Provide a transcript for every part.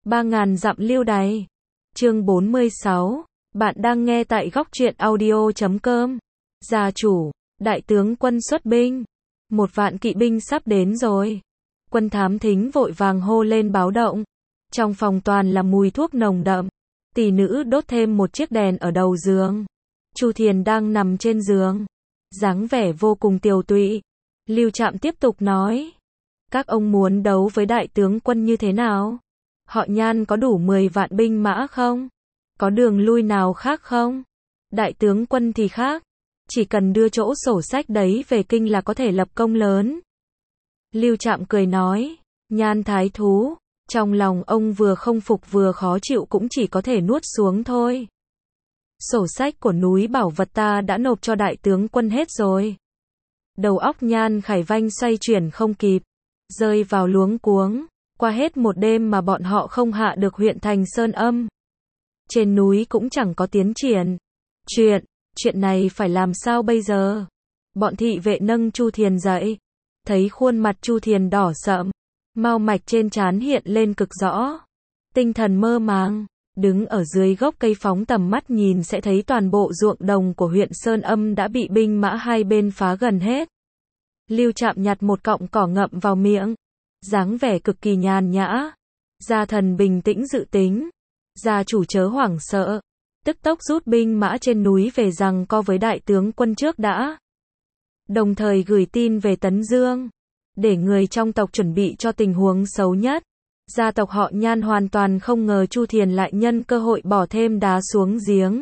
3000 dặm lưu đày. Chương 46. Bạn đang nghe tại góc truyện audio.com. Gia chủ, đại tướng quân xuất binh. 1.000 kỵ binh sắp đến rồi. Quân thám thính vội vàng hô lên báo động. Trong phòng toàn là mùi thuốc nồng đậm. Tỷ nữ đốt thêm một chiếc đèn ở đầu giường. Chu Thiền đang nằm trên giường, dáng vẻ vô cùng tiều tụy. Lưu Trạm tiếp tục nói: các ông muốn đấu với đại tướng quân như thế nào? Họ Nhan có đủ 10 vạn binh mã không? Có đường lui nào khác không? Đại tướng quân thì khác, chỉ cần đưa chỗ sổ sách đấy về kinh là có thể lập công lớn. Lưu Trạm cười nói: Nhan thái thú, trong lòng ông vừa không phục vừa khó chịu cũng chỉ có thể nuốt xuống thôi. Sổ sách của núi bảo vật ta đã nộp cho đại tướng quân hết rồi. Đầu óc Nhan Khải Vanh xoay chuyển không kịp, rơi vào luống cuống. Qua hết một đêm mà bọn họ không hạ được huyện thành Sơn Âm. Trên núi cũng chẳng có tiến triển. Chuyện này phải làm sao bây giờ? Bọn thị vệ nâng Chu Thiền dậy, thấy khuôn mặt Chu Thiền đỏ sậm, mao mạch trên trán hiện lên cực rõ. Tinh thần mơ màng, đứng ở dưới gốc cây phóng tầm mắt nhìn sẽ thấy toàn bộ ruộng đồng của huyện Sơn Âm đã bị binh mã hai bên phá gần hết. Lưu Trạm nhặt một cọng cỏ ngậm vào miệng, dáng vẻ cực kỳ nhàn nhã. Gia thần bình tĩnh dự tính. Gia chủ chớ hoảng sợ, tức tốc rút binh mã trên núi về giằng co với đại tướng quân trước đã. Đồng thời gửi tin về Tấn Dương, để người trong tộc chuẩn bị cho tình huống xấu nhất. Gia tộc họ Nhan hoàn toàn không ngờ Chu Thiền lại nhân cơ hội bỏ thêm đá xuống giếng,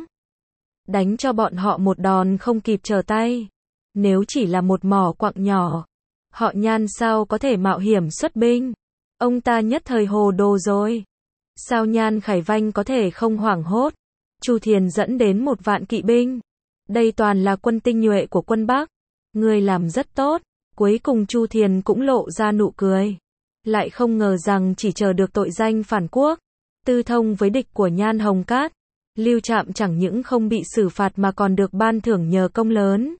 đánh cho bọn họ một đòn không kịp trở tay. Nếu chỉ là một mỏ quặng nhỏ, họ Nhan sao có thể mạo hiểm xuất binh? Ông ta nhất thời hồ đồ rồi. Sao Nhan Khải Vanh có thể không hoảng hốt? Chu Thiền dẫn đến 1.000 kỵ binh. Đây toàn là quân tinh nhuệ của quân Bắc. Người làm rất tốt. Cuối cùng Chu Thiền cũng lộ ra nụ cười. Lại không ngờ rằng chỉ chờ được tội danh phản quốc, tư thông với địch của Nhan Hồng Cát, Lưu Trạm chẳng những không bị xử phạt mà còn được ban thưởng nhờ công lớn.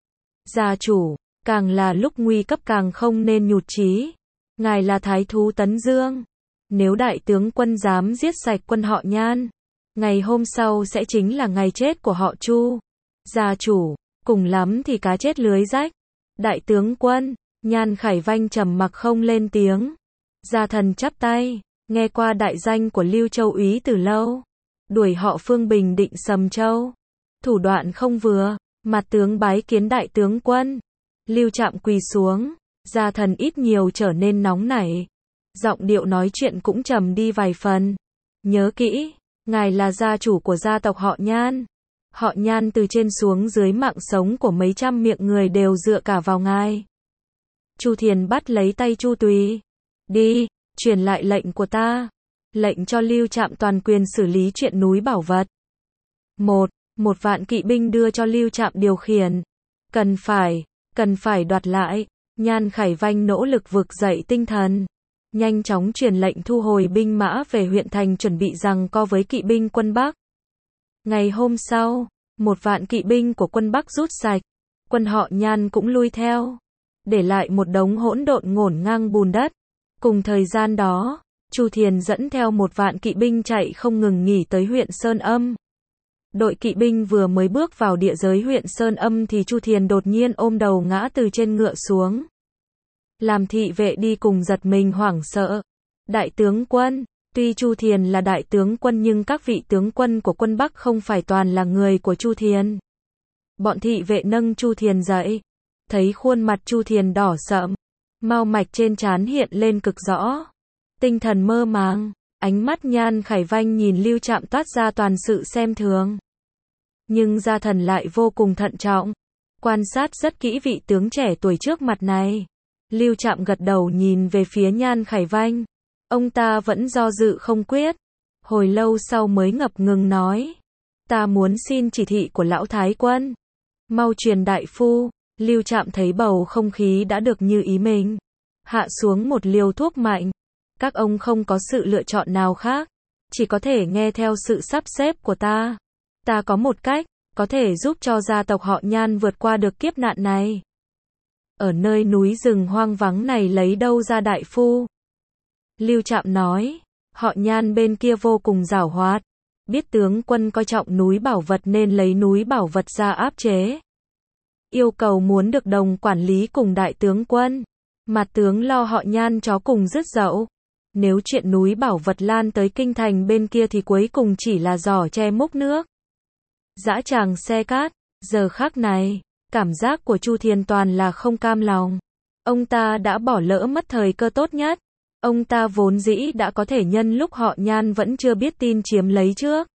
Gia chủ, càng là lúc nguy cấp càng không nên nhụt chí. Ngài là thái thú Tấn Dương. Nếu đại tướng quân dám giết sạch quân họ Nhan, ngày hôm sau sẽ chính là ngày chết của họ Chu. Gia chủ, cùng lắm thì cá chết lưới rách. Đại tướng quân, Nhan Khải Vanh trầm mặc không lên tiếng. Gia thần chắp tay, nghe qua đại danh của Lưu Châu úy từ lâu. Đuổi họ Phương Bình định Sầm Châu. Thủ đoạn không vừa, mặt tướng bái kiến đại tướng quân. Lưu Trạm quỳ xuống, gia thần ít nhiều trở nên nóng nảy. Giọng điệu nói chuyện cũng trầm đi vài phần. Nhớ kỹ, ngài là gia chủ của gia tộc họ Nhan. Họ Nhan từ trên xuống dưới mạng sống của mấy trăm miệng người đều dựa cả vào ngài. Chu Thiền bắt lấy tay Chu Tùy. Đi, truyền lại lệnh của ta. Lệnh cho Lưu Trạm toàn quyền xử lý chuyện núi bảo vật. 1.000 kỵ binh đưa cho Lưu Trạm điều khiển. Cần phải đoạt lại. Nhan Khải Vanh nỗ lực vực dậy tinh thần, nhanh chóng truyền lệnh thu hồi binh mã về huyện thành chuẩn bị giằng co với kỵ binh quân Bắc. Ngày hôm sau, 1.000 kỵ binh của quân Bắc rút sạch, quân họ Nhan cũng lui theo, để lại một đống hỗn độn ngổn ngang bùn đất. Cùng thời gian đó, Chu Thiền dẫn theo 1.000 kỵ binh chạy không ngừng nghỉ tới huyện Sơn Âm. Đội kỵ binh vừa mới bước vào địa giới huyện Sơn Âm thì Chu Thiền đột nhiên ôm đầu ngã từ trên ngựa xuống. Làm thị vệ đi cùng giật mình hoảng sợ. Đại tướng quân, tuy Chu Thiền là đại tướng quân nhưng các vị tướng quân của quân Bắc không phải toàn là người của Chu Thiền. Bọn thị vệ nâng Chu Thiền dậy, thấy khuôn mặt Chu Thiền đỏ sậm, mao mạch trên trán hiện lên cực rõ. Tinh thần mơ màng, ánh mắt Nhan Khải Vanh nhìn Lưu Trạm toát ra toàn sự xem thường. Nhưng gia thần lại vô cùng thận trọng, quan sát rất kỹ vị tướng trẻ tuổi trước mặt này. Lưu Trạm gật đầu nhìn về phía Nhan Khải Vanh. Ông ta vẫn do dự không quyết. Hồi lâu sau mới ngập ngừng nói: ta muốn xin chỉ thị của lão thái quân. Mau truyền đại phu. Lưu Trạm thấy bầu không khí đã được như ý mình, hạ xuống một liều thuốc mạnh. Các ông không có sự lựa chọn nào khác, chỉ có thể nghe theo sự sắp xếp của ta. Ta có một cách, có thể giúp cho gia tộc họ Nhan vượt qua được kiếp nạn này. Ở nơi núi rừng hoang vắng này lấy đâu ra đại phu? Lưu Trạm nói, Họ Nhan bên kia vô cùng giảo hoạt, biết tướng quân coi trọng núi bảo vật nên lấy núi bảo vật ra áp chế. Yêu cầu muốn được đồng quản lý cùng đại tướng quân. Mặt tướng lo họ Nhan chó cùng rứt dậu. Nếu chuyện núi bảo vật lan tới kinh thành bên kia thì cuối cùng chỉ là giỏ tre múc nước. Dã tràng xe cát, giờ khắc này, cảm giác của Chu Thiền toàn là không cam lòng. Ông ta đã bỏ lỡ mất thời cơ tốt nhất. Ông ta vốn dĩ đã có thể nhân lúc họ Nhan vẫn chưa biết tin chiếm lấy trước.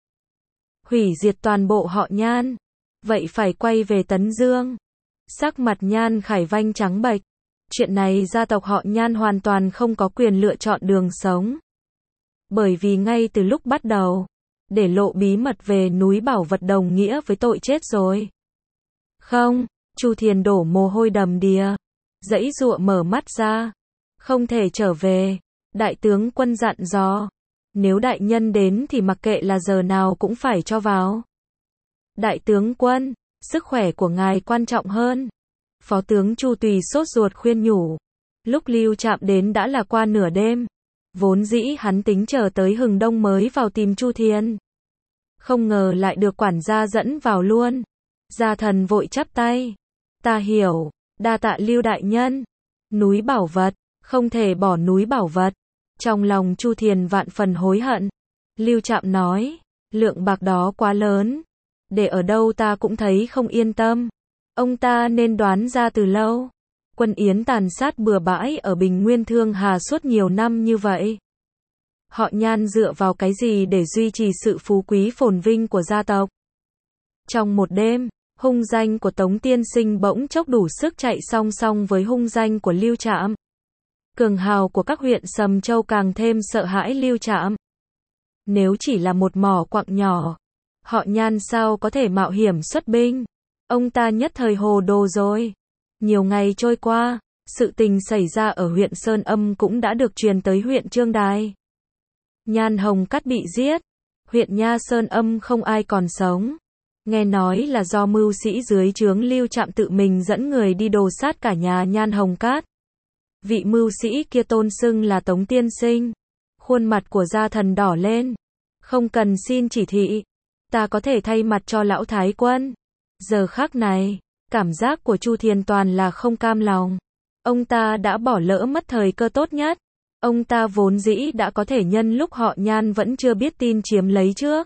Hủy diệt toàn bộ họ Nhan. Vậy phải quay về Tấn Dương. Sắc mặt Nhan Khải Vanh trắng bệch. Chuyện này gia tộc họ Nhan hoàn toàn không có quyền lựa chọn đường sống. Bởi vì ngay từ lúc bắt đầu, để lộ bí mật về núi bảo vật đồng nghĩa với tội chết rồi. Không, Chu Thiền đổ mồ hôi đầm đìa, giãy giụa mở mắt ra. Không thể trở về, đại tướng quân dặn dò. Nếu đại nhân đến thì mặc kệ là giờ nào cũng phải cho vào. Đại tướng quân, sức khỏe của ngài quan trọng hơn. Phó tướng Chu Tùy sốt ruột khuyên nhủ. Lúc Lưu Trạm đến đã là qua nửa đêm. Vốn dĩ hắn tính chờ tới hừng đông mới vào tìm Chu Thiền. Không ngờ lại được quản gia dẫn vào luôn. Gia thần vội chắp tay. Ta hiểu, đa tạ Lưu đại nhân. Núi bảo vật, không thể bỏ núi bảo vật. Trong lòng Chu Thiền vạn phần hối hận. Lưu Trạm nói, lượng bạc đó quá lớn. Để ở đâu ta cũng thấy không yên tâm. Ông ta nên đoán ra từ lâu. Quân Yến tàn sát bừa bãi ở Bình Nguyên Thương Hà suốt nhiều năm như vậy. Họ Nhan dựa vào cái gì để duy trì sự phú quý phồn vinh của gia tộc? Trong một đêm, hung danh của Tống Tiên Sinh bỗng chốc đủ sức chạy song song với hung danh của Lưu Trạm. Cường hào của các huyện Sầm Châu càng thêm sợ hãi Lưu Trạm. Nếu chỉ là một mỏ quặng nhỏ, họ Nhan sao có thể mạo hiểm xuất binh? Ông ta nhất thời hồ đồ rồi. Nhiều ngày trôi qua, sự tình xảy ra ở huyện Sơn Âm cũng đã được truyền tới huyện Trương Đài. Nhan Hồng Cát bị giết, huyện Nha Sơn Âm không ai còn sống. Nghe nói là do mưu sĩ dưới trướng Lưu Trạm tự mình dẫn người đi đồ sát cả nhà Nhan Hồng Cát. Vị mưu sĩ kia tôn xưng là Tống Tiên Sinh. Khuôn mặt của gia thần đỏ lên. Không cần xin chỉ thị, ta có thể thay mặt cho lão thái quân. Giờ khắc này, cảm giác của Chu Thiền toàn là không cam lòng. Ông ta đã bỏ lỡ mất thời cơ tốt nhất. Ông ta vốn dĩ đã có thể nhân lúc họ Nhan vẫn chưa biết tin chiếm lấy trước.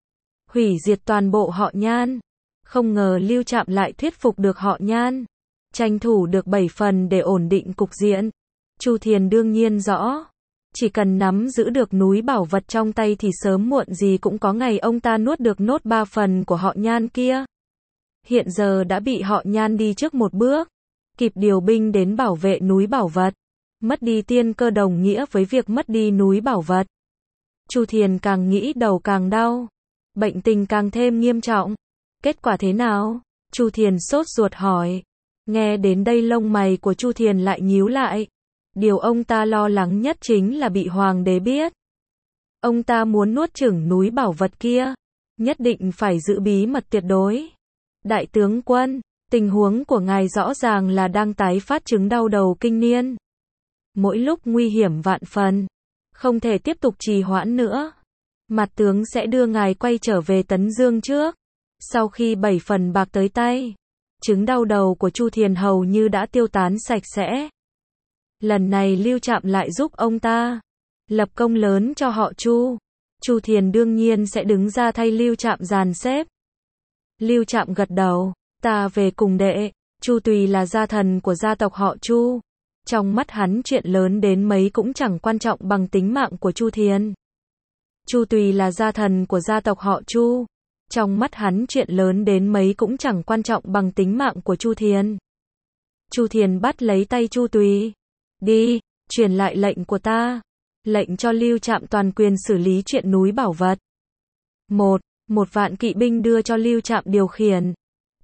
Hủy diệt toàn bộ họ Nhan. Không ngờ Lưu Trạm lại thuyết phục được họ Nhan. Tranh thủ được 7 phần để ổn định cục diện. Chu Thiền đương nhiên rõ. Chỉ cần nắm giữ được núi bảo vật trong tay thì sớm muộn gì cũng có ngày ông ta nuốt được nốt 3 phần của họ Nhan kia. Hiện giờ đã bị họ Nhan đi trước một bước. Kịp điều binh đến bảo vệ núi bảo vật. Mất đi tiên cơ đồng nghĩa với việc mất đi núi bảo vật. Chu Thiền càng nghĩ đầu càng đau. Bệnh tình càng thêm nghiêm trọng. Kết quả thế nào? Chu Thiền sốt ruột hỏi. Nghe đến đây lông mày của Chu Thiền lại nhíu lại. Điều ông ta lo lắng nhất chính là bị hoàng đế biết. Ông ta muốn nuốt chửng núi bảo vật kia. Nhất định phải giữ bí mật tuyệt đối. Đại tướng quân, tình huống của ngài rõ ràng là đang tái phát chứng đau đầu kinh niên. Mỗi lúc nguy hiểm vạn phần. Không thể tiếp tục trì hoãn nữa. Mặt tướng sẽ đưa ngài quay trở về Tấn Dương trước. Sau khi 7 phần bạc tới tay, chứng đau đầu của Chu Thiền hầu như đã tiêu tán sạch sẽ. Lần này Lưu Trạm lại giúp ông ta lập công lớn cho họ Chu. Chu Thiền đương nhiên sẽ đứng ra thay Lưu Trạm dàn xếp. Lưu Trạm gật đầu, ta về cùng đệ. Chu Tùy là gia thần của gia tộc họ Chu. Trong mắt hắn chuyện lớn đến mấy cũng chẳng quan trọng bằng tính mạng của Chu Thiền. Chu Tùy là gia thần của gia tộc họ Chu. Trong mắt hắn chuyện lớn đến mấy cũng chẳng quan trọng bằng tính mạng của Chu Thiền. Chu Thiền bắt lấy tay Chu Tùy. Đi, truyền lại lệnh của ta. Lệnh cho Lưu Trạm toàn quyền xử lý chuyện núi bảo vật. Một vạn kỵ binh đưa cho Lưu Trạm điều khiển.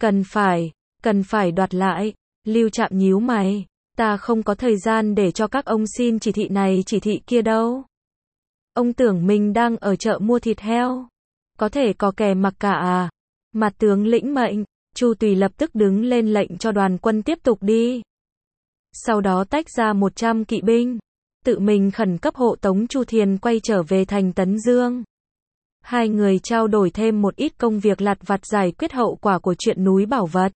Cần phải đoạt lại. Lưu Trạm nhíu mày. Ta không có thời gian để cho các ông xin chỉ thị này chỉ thị kia đâu. Ông tưởng mình đang ở chợ mua thịt heo. Có thể có kè mặc cả à? Mặt tướng lĩnh mệnh. Chu Tùy lập tức đứng lên lệnh cho đoàn quân tiếp tục đi. Sau đó tách ra 100 kỵ binh. tự mình khẩn cấp hộ tống Chu Thiền quay trở về thành Tấn Dương. Hai người trao đổi thêm một ít công việc lặt vặt giải quyết hậu quả của chuyện núi bảo vật.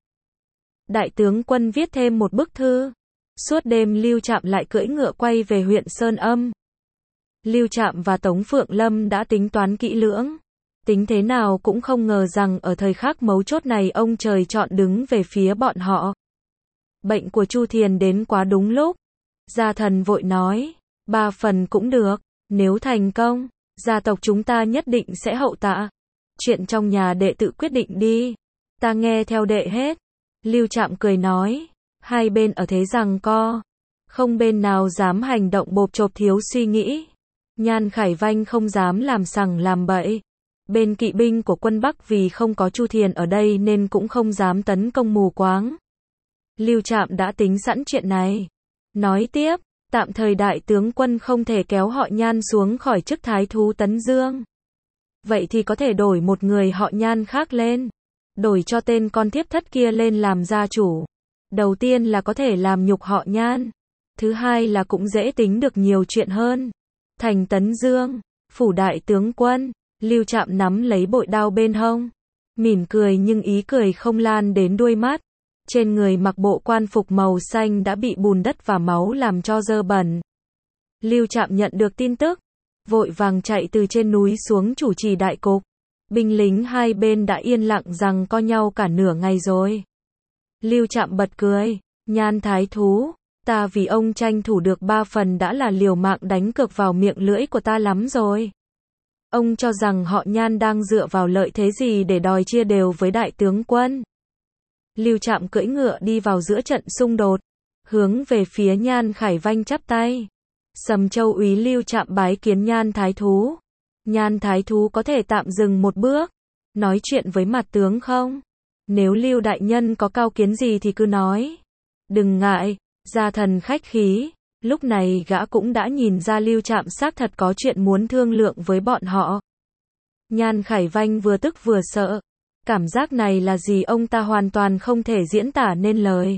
Đại tướng quân viết thêm một bức thư. Suốt đêm Lưu Trạm lại cưỡi ngựa quay về huyện Sơn Âm. Lưu Trạm và Tống Phượng Lâm đã tính toán kỹ lưỡng. Tính thế nào cũng không ngờ rằng ở thời khắc mấu chốt này ông trời chọn đứng về phía bọn họ. Bệnh của Chu Thiền đến quá đúng lúc. Gia Thần vội nói, 3 phần cũng được, nếu thành công, gia tộc chúng ta nhất định sẽ hậu tạ. Chuyện trong nhà đệ tự quyết định đi, ta nghe theo đệ hết. Lưu Trạm cười nói, hai bên ở thế giằng co, không bên nào dám hành động bộp chộp thiếu suy nghĩ. Nhan Khải Vanh không dám làm sằng làm bậy. Bên kỵ binh của quân Bắc vì không có Chu Thiền ở đây nên cũng không dám tấn công mù quáng. Lưu Trạm đã tính sẵn chuyện này. Nói tiếp, tạm thời đại tướng quân không thể kéo họ Nhan xuống khỏi chức thái thú Tấn Dương. Vậy thì có thể đổi một người họ Nhan khác lên. Đổi cho tên con thiếp thất kia lên làm gia chủ. Đầu tiên là có thể làm nhục họ Nhan. Thứ hai là cũng dễ tính được nhiều chuyện hơn. Thành Tấn Dương, phủ đại tướng quân, Lưu Trạm nắm lấy bội đao bên hông. Mỉm cười nhưng ý cười không lan đến đuôi mắt. Trên người mặc bộ quan phục màu xanh đã bị bùn đất và máu làm cho dơ bẩn. Lưu Trạm nhận được tin tức, vội vàng chạy từ trên núi xuống chủ trì đại cục. Binh lính hai bên đã yên lặng giằng co nhau cả nửa ngày rồi. Lưu Trạm bật cười, Nhan thái thú, ta vì ông tranh thủ được 3 phần đã là liều mạng đánh cược vào miệng lưỡi của ta lắm rồi. Ông cho rằng họ Nhan đang dựa vào lợi thế gì để đòi chia đều với đại tướng quân. Lưu Trạm cưỡi ngựa đi vào giữa trận xung đột, hướng về phía Nhan Khải Vanh chắp tay. Sầm Châu úy Lưu Trạm bái kiến Nhan thái thú. Nhan thái thú có thể tạm dừng một bước, nói chuyện với mặt tướng không? Nếu Lưu đại nhân có cao kiến gì thì cứ nói. Đừng ngại, Gia Thần khách khí. Lúc này gã cũng đã nhìn ra Lưu Trạm xác thật có chuyện muốn thương lượng với bọn họ. Nhan Khải Vanh vừa tức vừa sợ. Cảm giác này là gì ông ta hoàn toàn không thể diễn tả nên lời.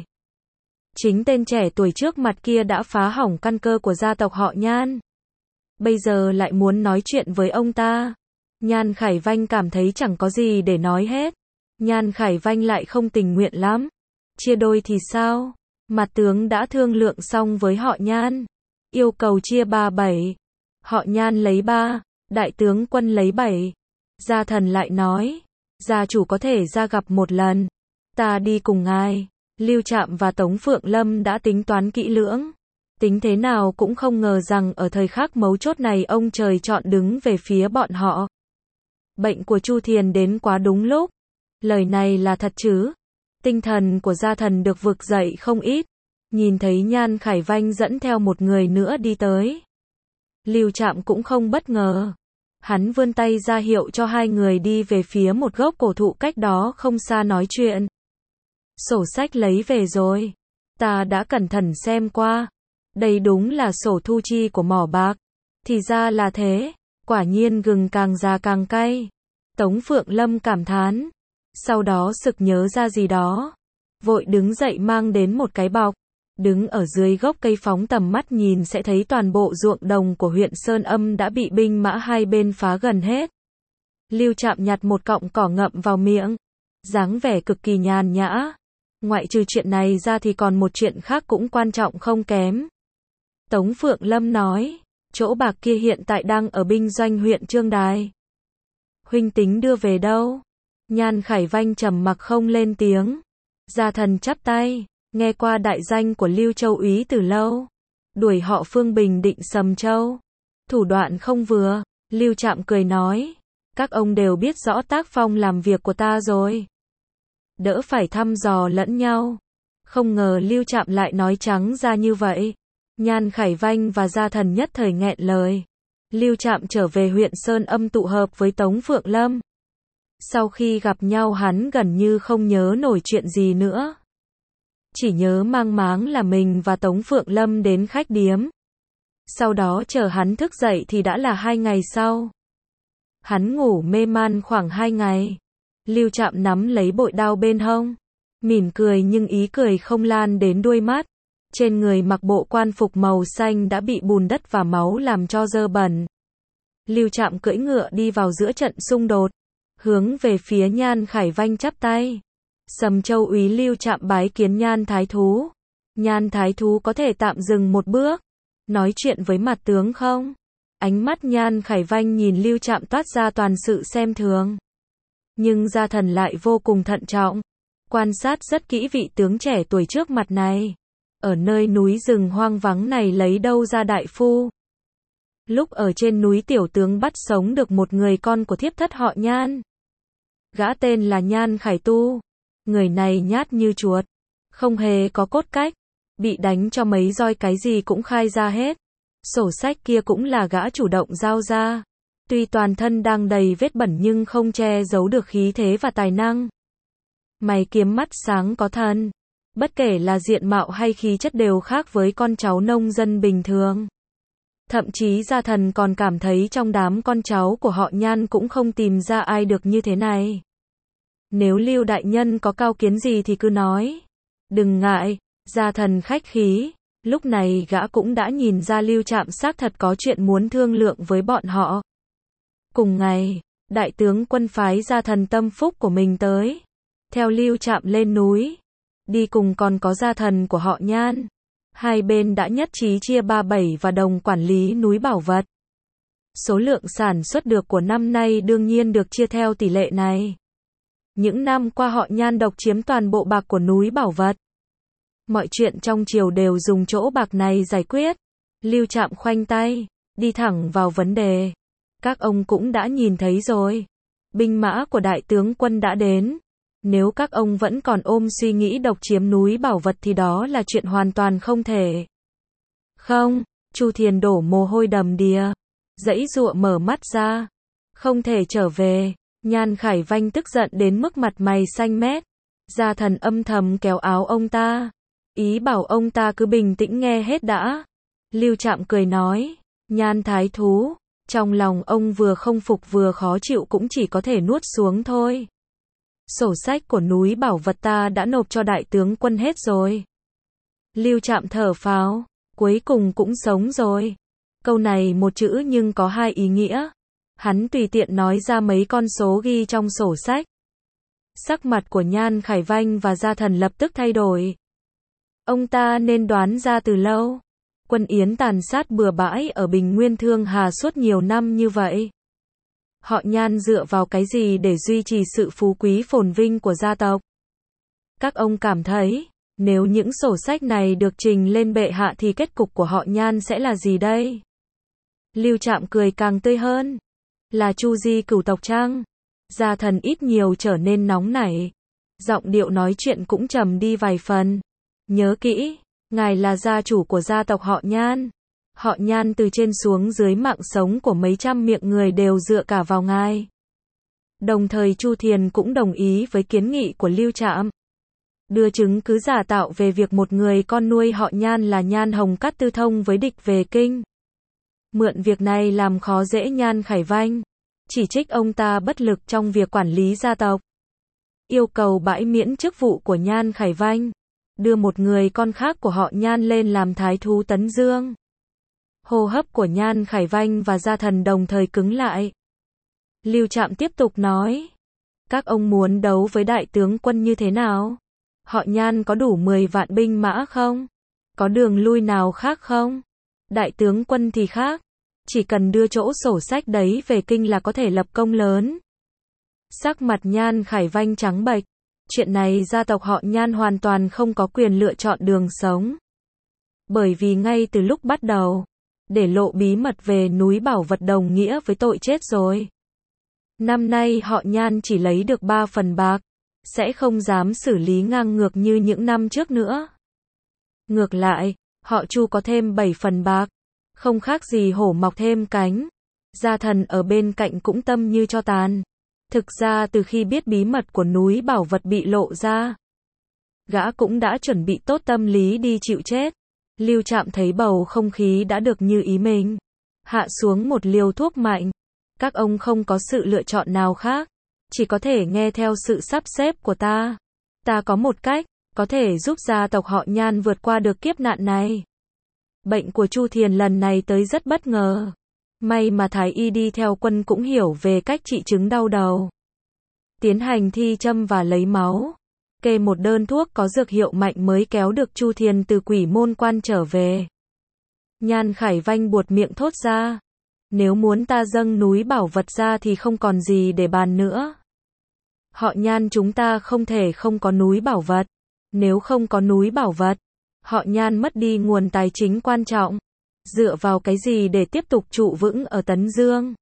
Chính tên trẻ tuổi trước mặt kia đã phá hỏng căn cơ của gia tộc họ Nhan. Bây giờ lại muốn nói chuyện với ông ta. Nhan Khải Vanh cảm thấy chẳng có gì để nói hết. Nhan Khải Vanh lại không tình nguyện lắm. Chia đôi thì sao? Mặt tướng đã thương lượng xong với họ Nhan. Yêu cầu chia 3/7. Họ Nhan lấy 3, đại tướng quân lấy 7. Gia Thần lại nói, gia chủ có thể ra gặp một lần. Ta đi cùng ngài. Lưu Trạm và Tống Phượng Lâm đã tính toán kỹ lưỡng. Tính thế nào cũng không ngờ rằng ở thời khắc mấu chốt này ông trời chọn đứng về phía bọn họ. Bệnh của Chu Thiền đến quá đúng lúc. Lời này là thật chứ? Tinh thần của Gia Thần được vực dậy không ít. Nhìn thấy Nhan Khải Vanh dẫn theo một người nữa đi tới. Lưu Trạm cũng không bất ngờ. Hắn vươn tay ra hiệu cho hai người đi về phía một gốc cổ thụ cách đó không xa nói chuyện. Sổ sách lấy về rồi. Ta đã cẩn thận xem qua. Đây đúng là sổ thu chi của mỏ bạc. Thì ra là thế. Quả nhiên gừng càng già càng cay. Tống Phượng Lâm cảm thán. Sau đó sực nhớ ra gì đó. Vội đứng dậy mang đến một cái bọc. Đứng ở dưới gốc cây phóng tầm mắt nhìn sẽ thấy toàn bộ ruộng đồng của huyện Sơn Âm đã bị binh mã hai bên phá gần hết. Lưu Trạm nhặt một cọng cỏ ngậm vào miệng. Dáng vẻ cực kỳ nhàn nhã. Ngoại trừ chuyện này ra thì còn một chuyện khác cũng quan trọng không kém. Tống Phượng Lâm nói, chỗ bạc kia hiện tại đang ở binh doanh huyện Trương Đài. Huynh tính đưa về đâu? Nhan Khải Vanh trầm mặc không lên tiếng. Gia Thần chắp tay, nghe qua đại danh của Lưu Châu úy từ lâu. Đuổi họ Phương bình định Sầm Châu. Thủ đoạn không vừa. Lưu Trạm cười nói, các ông đều biết rõ tác phong làm việc của ta rồi. Đỡ phải thăm dò lẫn nhau. Không ngờ Lưu Trạm lại nói trắng ra như vậy. Nhan Khải Vanh và Gia Thần nhất thời nghẹn lời. Lưu Trạm trở về huyện Sơn Âm tụ hợp với Tống Phượng Lâm. Sau khi gặp nhau hắn gần như không nhớ nổi chuyện gì nữa. Chỉ nhớ mang máng là mình và Tống Phượng Lâm đến khách điếm. Sau đó chờ hắn thức dậy thì đã là 2 ngày sau. Hắn ngủ mê man khoảng 2 ngày. Lưu Trạm nắm lấy bội đao bên hông. Mỉm cười nhưng ý cười không lan đến đuôi mắt. Trên người mặc bộ quan phục màu xanh đã bị bùn đất và máu làm cho dơ bẩn. Lưu Trạm cưỡi ngựa đi vào giữa trận xung đột, hướng về phía Nhan Khải Vanh chắp tay. Sầm Châu úy Lưu Trạm bái kiến Nhan Thái Thú. Nhan Thái Thú có thể tạm dừng một bước, nói chuyện với mặt tướng không? Ánh mắt Nhan Khải Vanh nhìn Lưu Trạm toát ra toàn sự xem thường. Nhưng Gia Thần lại vô cùng thận trọng, quan sát rất kỹ vị tướng trẻ tuổi trước mặt này. Ở nơi núi rừng hoang vắng này lấy đâu ra đại phu? Lúc ở trên núi tiểu tướng bắt sống được một người con của thiếp thất họ Nhan. Gã tên là Nhan Khải Tu. Người này nhát như chuột, không hề có cốt cách, bị đánh cho mấy roi cái gì cũng khai ra hết. Sổ sách kia cũng là gã chủ động giao ra. Tuy toàn thân đang đầy vết bẩn nhưng không che giấu được khí thế và tài năng. Mày kiếm mắt sáng có thần. Bất kể là diện mạo hay khí chất đều khác với con cháu nông dân bình thường. Thậm chí Gia Thần còn cảm thấy trong đám con cháu của họ Nhan cũng không tìm ra ai được như thế này. Nếu Lưu đại nhân có cao kiến gì thì cứ nói. Đừng ngại, Gia Thần khách khí. Lúc này gã cũng đã nhìn ra Lưu Trạm xác thật có chuyện muốn thương lượng với bọn họ. Cùng ngày, đại tướng quân phái Gia Thần tâm phúc của mình tới. Theo Lưu Trạm lên núi. Đi cùng còn có Gia Thần của họ Nhan. Hai bên đã nhất trí chia 37 và đồng quản lý núi bảo vật. Số lượng sản xuất được của năm nay đương nhiên được chia theo tỷ lệ này. Những năm qua họ Nhan độc chiếm toàn bộ bạc của núi bảo vật. Mọi chuyện trong triều đều dùng chỗ bạc này giải quyết. Lưu Trạm khoanh tay, đi thẳng vào vấn đề. Các ông cũng đã nhìn thấy rồi. Binh mã của đại tướng quân đã đến. Nếu các ông vẫn còn ôm suy nghĩ độc chiếm núi bảo vật thì đó là chuyện hoàn toàn không thể. Không, Chu Thiền đổ mồ hôi đầm đìa, giãy giụa mở mắt ra. Không thể trở về. Nhan Khải Vanh tức giận đến mức mặt mày xanh mét. Gia Thần âm thầm kéo áo ông ta, ý bảo ông ta cứ bình tĩnh nghe hết đã. Lưu Trạm cười nói, Nhan Thái Thú, trong lòng ông vừa không phục vừa khó chịu cũng chỉ có thể nuốt xuống thôi. Sổ sách của núi bảo vật ta đã nộp cho đại tướng quân hết rồi. Lưu Trạm thở phào, cuối cùng cũng sống rồi. Câu này một chữ nhưng có hai ý nghĩa. Hắn tùy tiện nói ra mấy con số ghi trong sổ sách. Sắc mặt của Nhan Khải Vanh và Gia Thần lập tức thay đổi. Ông ta nên đoán ra từ lâu. Quân Yến tàn sát bừa bãi ở Bình Nguyên Thương Hà suốt nhiều năm như vậy. Họ Nhan dựa vào cái gì để duy trì sự phú quý phồn vinh của gia tộc? Các ông cảm thấy, nếu những sổ sách này được trình lên bệ hạ thì kết cục của họ Nhan sẽ là gì đây? Lưu Trạm cười càng tươi hơn. Là Chu Di cửu tộc chăng? Gia Thần ít nhiều trở nên nóng nảy. Giọng điệu nói chuyện cũng trầm đi vài phần. Nhớ kỹ, ngài là gia chủ của gia tộc họ Nhan. Họ Nhan từ trên xuống dưới mạng sống của mấy trăm miệng người đều dựa cả vào ngài. Đồng thời Chu Thiền cũng đồng ý với kiến nghị của Lưu Trạm. Đưa chứng cứ giả tạo về việc một người con nuôi họ Nhan là Nhan Hồng Cát tư thông với địch về kinh. Mượn việc này làm khó dễ Nhan Khải Vanh. Chỉ trích ông ta bất lực trong việc quản lý gia tộc. Yêu cầu bãi miễn chức vụ của Nhan Khải Vanh. Đưa một người con khác của họ Nhan lên làm thái thú Tấn Dương. Hô hấp của Nhan Khải Vanh và Gia Thần đồng thời cứng lại. Lưu Trạm tiếp tục nói. Các ông muốn đấu với đại tướng quân như thế nào? Họ Nhan có đủ 10 vạn binh mã không? Có đường lui nào khác không? Đại tướng quân thì khác. Chỉ cần đưa chỗ sổ sách đấy về kinh là có thể lập công lớn. Sắc mặt Nhan Khải Vanh trắng bệch. Chuyện này gia tộc họ Nhan hoàn toàn không có quyền lựa chọn đường sống. Bởi vì ngay từ lúc bắt đầu, để lộ bí mật về núi bảo vật đồng nghĩa với tội chết rồi. Năm nay họ Nhan chỉ lấy được 3 phần bạc, sẽ không dám xử lý ngang ngược như những năm trước nữa. Ngược lại, họ Chu có thêm 7 phần bạc, không khác gì hổ mọc thêm cánh. Gia Thần ở bên cạnh cũng tâm như tro tàn. Thực ra từ khi biết bí mật của núi bảo vật bị lộ ra, gã cũng đã chuẩn bị tốt tâm lý đi chịu chết. Lưu Trạm thấy bầu không khí đã được như ý mình. Hạ xuống một liều thuốc mạnh. Các ông không có sự lựa chọn nào khác. Chỉ có thể nghe theo sự sắp xếp của ta. Ta có một cách. có thể giúp gia tộc họ Nhan vượt qua được kiếp nạn này. Bệnh của Chu Thiền lần này tới rất bất ngờ. May mà thái y đi theo quân cũng hiểu về cách trị chứng đau đầu. Tiến hành thi châm và lấy máu. Kê một đơn thuốc có dược hiệu mạnh mới kéo được Chu Thiền từ quỷ môn quan trở về. Nhan Khải Vanh buột miệng thốt ra. Nếu muốn ta dâng núi bảo vật ra thì không còn gì để bàn nữa. Họ Nhan chúng ta không thể không có núi bảo vật. Nếu không có núi bảo vật, họ Nhan mất đi nguồn tài chính quan trọng. Dựa vào cái gì để tiếp tục trụ vững ở Tấn Dương?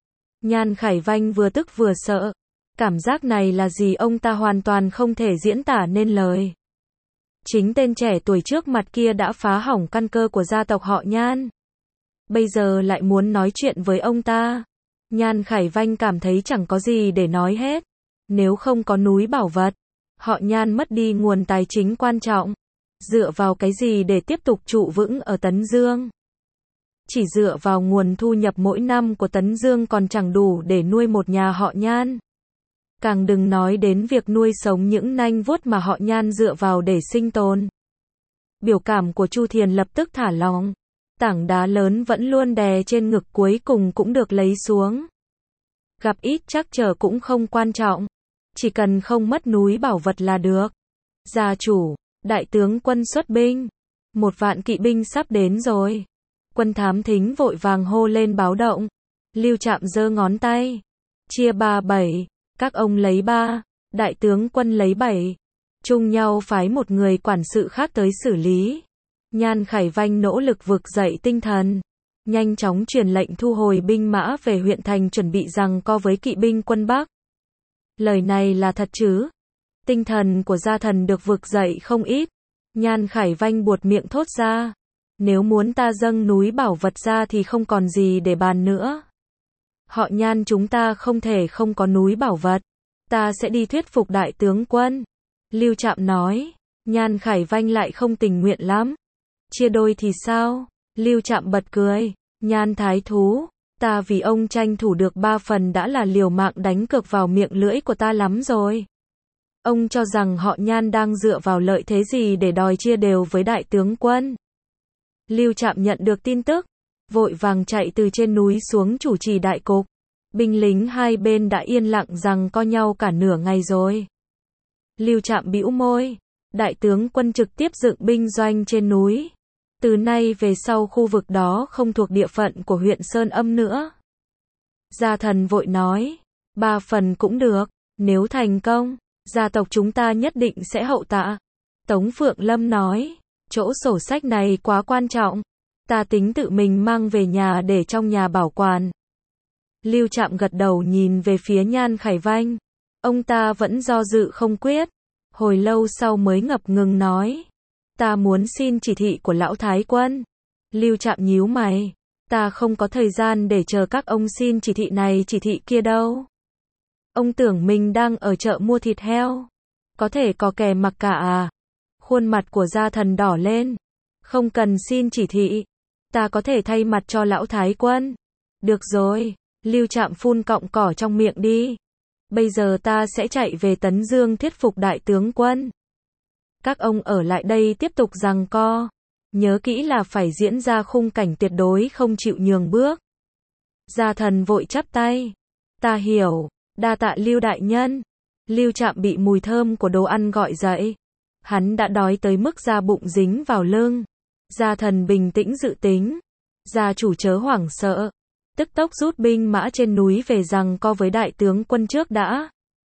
Nhan Khải Vanh vừa tức vừa sợ. Cảm giác này là gì ông ta hoàn toàn không thể diễn tả nên lời. Chính tên trẻ tuổi trước mặt kia đã phá hỏng căn cơ của gia tộc họ Nhan. Bây giờ lại muốn nói chuyện với ông ta. Nhan Khải Vanh cảm thấy chẳng có gì để nói hết. Nếu không có núi bảo vật, họ Nhan mất đi nguồn tài chính quan trọng. Dựa vào cái gì để tiếp tục trụ vững ở Tấn Dương? Chỉ dựa vào nguồn thu nhập mỗi năm của Tấn Dương còn chẳng đủ để nuôi một nhà họ Nhan. Càng đừng nói đến việc nuôi sống những nanh vuốt mà họ Nhan dựa vào để sinh tồn. Biểu cảm của Chu Thiền lập tức thả lỏng. Tảng đá lớn vẫn luôn đè trên ngực cuối cùng cũng được lấy xuống. Gặp ít trắc trở cũng không quan trọng. Chỉ cần không mất núi bảo vật là được. Gia chủ, đại tướng quân xuất binh. 1 vạn kỵ binh sắp đến rồi. Quân thám thính vội vàng hô lên báo động. Lưu Trạm giơ ngón tay. Chia 3-7. Các ông lấy 3. Đại tướng quân lấy 7. Chung nhau phái một người quản sự khác tới xử lý. Nhan Khải Vanh nỗ lực vực dậy tinh thần. Nhanh chóng truyền lệnh thu hồi binh mã về huyện thành chuẩn bị giằng co với kỵ binh quân Bắc. Lời này là thật chứ? Tinh thần của gia thần được vực dậy không ít. Nhan Khải Vanh buột miệng thốt ra. Nếu muốn ta dâng núi bảo vật ra thì không còn gì để bàn nữa. Họ Nhan chúng ta không thể không có núi bảo vật. Ta sẽ đi thuyết phục đại tướng quân. Lưu Trạm nói. Nhan Khải Vanh lại không tình nguyện lắm. Chia đôi thì sao? Lưu Trạm bật cười. Nhan thái thú, ta vì ông tranh thủ được 3 phần đã là liều mạng đánh cược vào miệng lưỡi của ta lắm rồi. Ông cho rằng họ Nhan đang dựa vào lợi thế gì để đòi chia đều với đại tướng quân? Lưu Trạm nhận được tin tức, vội vàng chạy từ trên núi xuống chủ trì đại cục. Binh lính hai bên đã yên lặng giằng co nhau cả nửa ngày rồi. Lưu Trạm bĩu môi, đại tướng quân trực tiếp dựng binh doanh trên núi. Từ nay về sau khu vực đó không thuộc địa phận của huyện Sơn Âm nữa. Gia thần vội nói, 3 phần cũng được, nếu thành công, gia tộc chúng ta nhất định sẽ hậu tạ. Tống Phượng Lâm nói, chỗ sổ sách này quá quan trọng, ta tính tự mình mang về nhà để trong nhà bảo quản. Lưu Trạm gật đầu nhìn về phía Nhan Khải Vanh, ông ta vẫn do dự không quyết, hồi lâu sau mới ngập ngừng nói. Ta muốn xin chỉ thị của lão thái quân. Lưu Trạm nhíu mày. Ta không có thời gian để chờ các ông xin chỉ thị này chỉ thị kia đâu. Ông tưởng mình đang ở chợ mua thịt heo. Có thể có kè mặc cả à? Khuôn mặt của gia thần đỏ lên. Không cần xin chỉ thị. Ta có thể thay mặt cho lão thái quân. Được rồi. Lưu Trạm phun cọng cỏ trong miệng đi. Bây giờ ta sẽ chạy về Tấn Dương thuyết phục đại tướng quân. Các ông ở lại đây tiếp tục giằng co. Nhớ kỹ là phải diễn ra khung cảnh tuyệt đối không chịu nhường bước. Gia thần vội chắp tay. Ta hiểu, đa tạ Lưu đại nhân. Lưu Trạm bị mùi thơm của đồ ăn gọi dậy. Hắn đã đói tới mức da bụng dính vào lưng. Gia thần bình tĩnh dự tính. Gia chủ chớ hoảng sợ. Tức tốc rút binh mã trên núi về giằng co với đại tướng quân trước đã.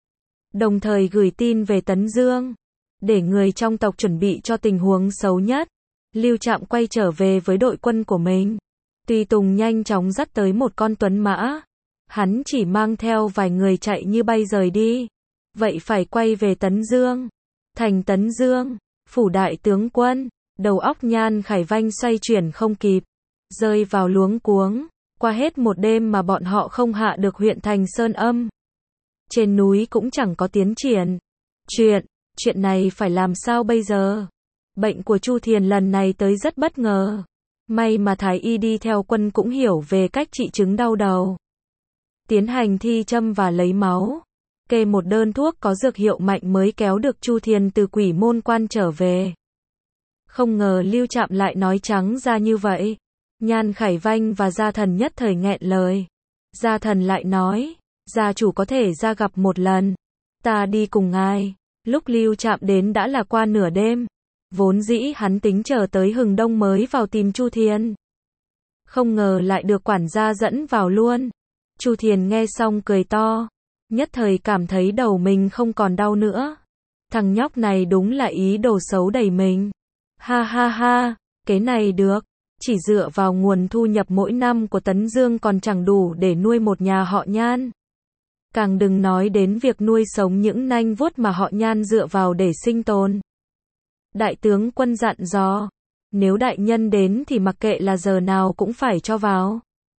Đồng thời gửi tin về Tấn Dương. Để người trong tộc chuẩn bị cho tình huống xấu nhất. Lưu Trạm quay trở về với đội quân của mình. Tùy tùng nhanh chóng dắt tới một con tuấn mã. Hắn chỉ mang theo vài người chạy như bay rời đi. Vậy phải quay về Tấn Dương. Thành Tấn Dương, phủ đại tướng quân. Đầu óc Nhan Khải Vanh xoay chuyển không kịp. Rơi vào luống cuống. Qua hết một đêm mà bọn họ không hạ được huyện thành Sơn Âm. Trên núi cũng chẳng có tiến triển. Chuyện này phải làm sao bây giờ? Bệnh của Chu Thiền lần này tới rất bất ngờ. May mà thái y đi theo quân cũng hiểu về cách trị chứng đau đầu. Tiến hành thi châm và lấy máu. kê một đơn thuốc có dược hiệu mạnh mới kéo được Chu Thiền từ quỷ môn quan trở về. Không ngờ Lưu Trạm lại nói trắng ra như vậy. Nhan Khải Vanh và Gia Thần nhất thời nghẹn lời. Gia Thần lại nói, gia chủ có thể ra gặp một lần. Ta đi cùng ngài. Lúc Lưu Trạm đến đã là qua nửa đêm. Vốn dĩ hắn tính chờ tới hừng đông mới vào tìm Chu Thiền. Không ngờ lại được quản gia dẫn vào luôn. Chu Thiền nghe xong cười to. Nhất thời cảm thấy đầu mình không còn đau nữa. Thằng nhóc này đúng là ý đồ xấu đầy mình. Ha ha ha, cái này được. Chỉ dựa vào nguồn thu nhập mỗi năm của Tấn Dương còn chẳng đủ để nuôi một nhà họ Nhan. Càng đừng nói đến việc nuôi sống những nanh vuốt mà họ Nhan dựa vào để sinh tồn. Đại tướng quân dặn dò, nếu đại nhân đến thì mặc kệ là giờ nào cũng phải cho vào.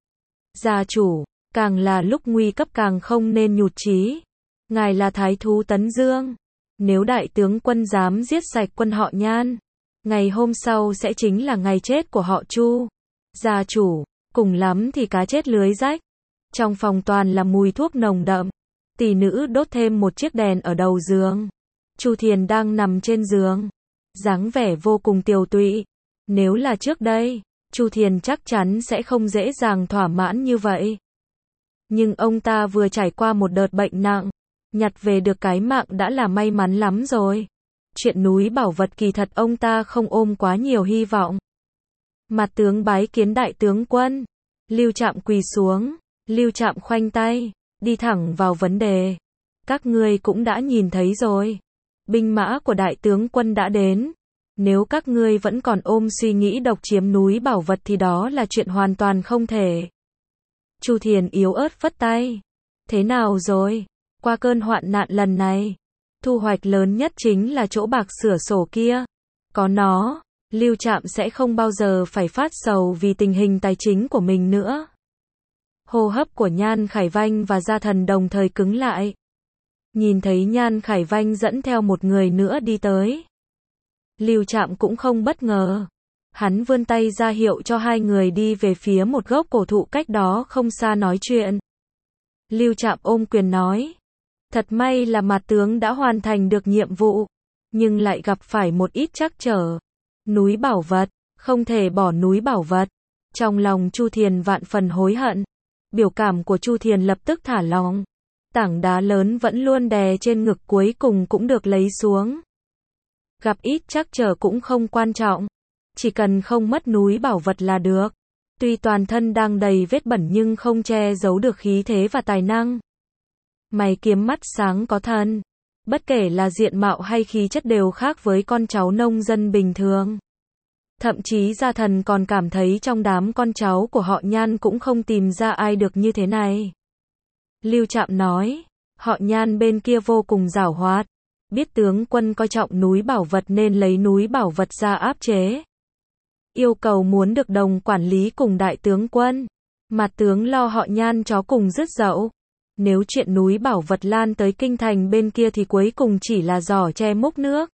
Gia chủ, càng là lúc nguy cấp càng không nên nhụt chí. Ngài là thái thú Tấn Dương. Nếu đại tướng quân dám giết sạch quân họ Nhan, ngày hôm sau sẽ chính là ngày chết của họ Chu. Gia chủ, cùng lắm thì cá chết lưới rách. Trong phòng toàn là mùi thuốc nồng đậm. Tỷ nữ đốt thêm một chiếc đèn ở đầu giường. Chu Thiền đang nằm trên giường, dáng vẻ vô cùng tiều tụy. Nếu là trước đây, Chu Thiền chắc chắn sẽ không dễ dàng thỏa mãn như vậy. Nhưng ông ta vừa trải qua một đợt bệnh nặng, nhặt về được cái mạng đã là may mắn lắm rồi. Chuyện núi bảo vật kỳ thật ông ta không ôm quá nhiều hy vọng. Mặt tướng bái kiến đại tướng quân. Lưu Trạm quỳ xuống. Lưu Trạm khoanh tay, đi thẳng vào vấn đề. Các ngươi cũng đã nhìn thấy rồi. Binh mã của đại tướng quân đã đến. Nếu các ngươi vẫn còn ôm suy nghĩ độc chiếm núi bảo vật thì đó là chuyện hoàn toàn không thể. Chu Thiền yếu ớt phất tay. Thế nào rồi? Qua cơn hoạn nạn lần này, thu hoạch lớn nhất chính là chỗ bạc sửa sổ kia. Có nó, Lưu Trạm sẽ không bao giờ phải phát sầu vì tình hình tài chính của mình nữa. Hô hấp của Nhan Khải Vanh và Gia Thần đồng thời cứng lại. Nhìn thấy Nhan Khải Vanh dẫn theo một người nữa đi tới. Lưu Trạm cũng không bất ngờ. Hắn vươn tay ra hiệu cho hai người đi về phía một gốc cổ thụ cách đó không xa nói chuyện. Lưu Trạm ôm quyền nói. Thật may là mặt tướng đã hoàn thành được nhiệm vụ. Nhưng lại gặp phải một ít trắc trở. Núi bảo vật, không thể bỏ núi bảo vật. Trong lòng Chu Thiền vạn phần hối hận. Biểu cảm của Chu Thiền lập tức thả lỏng. Tảng đá lớn vẫn luôn đè trên ngực cuối cùng cũng được lấy xuống. Gặp ít trắc trở cũng không quan trọng. Chỉ cần không mất núi bảo vật là được. Tuy toàn thân đang đầy vết bẩn nhưng không che giấu được khí thế và tài năng. Mày kiếm mắt sáng có thần. Bất kể là diện mạo hay khí chất đều khác với con cháu nông dân bình thường. Thậm chí Gia Thần còn cảm thấy trong đám con cháu của họ Nhan cũng không tìm ra ai được như thế này. Lưu Trạm nói, họ Nhan bên kia vô cùng giảo hoạt. Biết tướng quân coi trọng núi bảo vật nên lấy núi bảo vật ra áp chế. Yêu cầu muốn được đồng quản lý cùng đại tướng quân. Mặt tướng lo họ Nhan chó cùng rứt dậu. Nếu chuyện núi bảo vật lan tới kinh thành bên kia thì cuối cùng chỉ là giỏ che múc nước.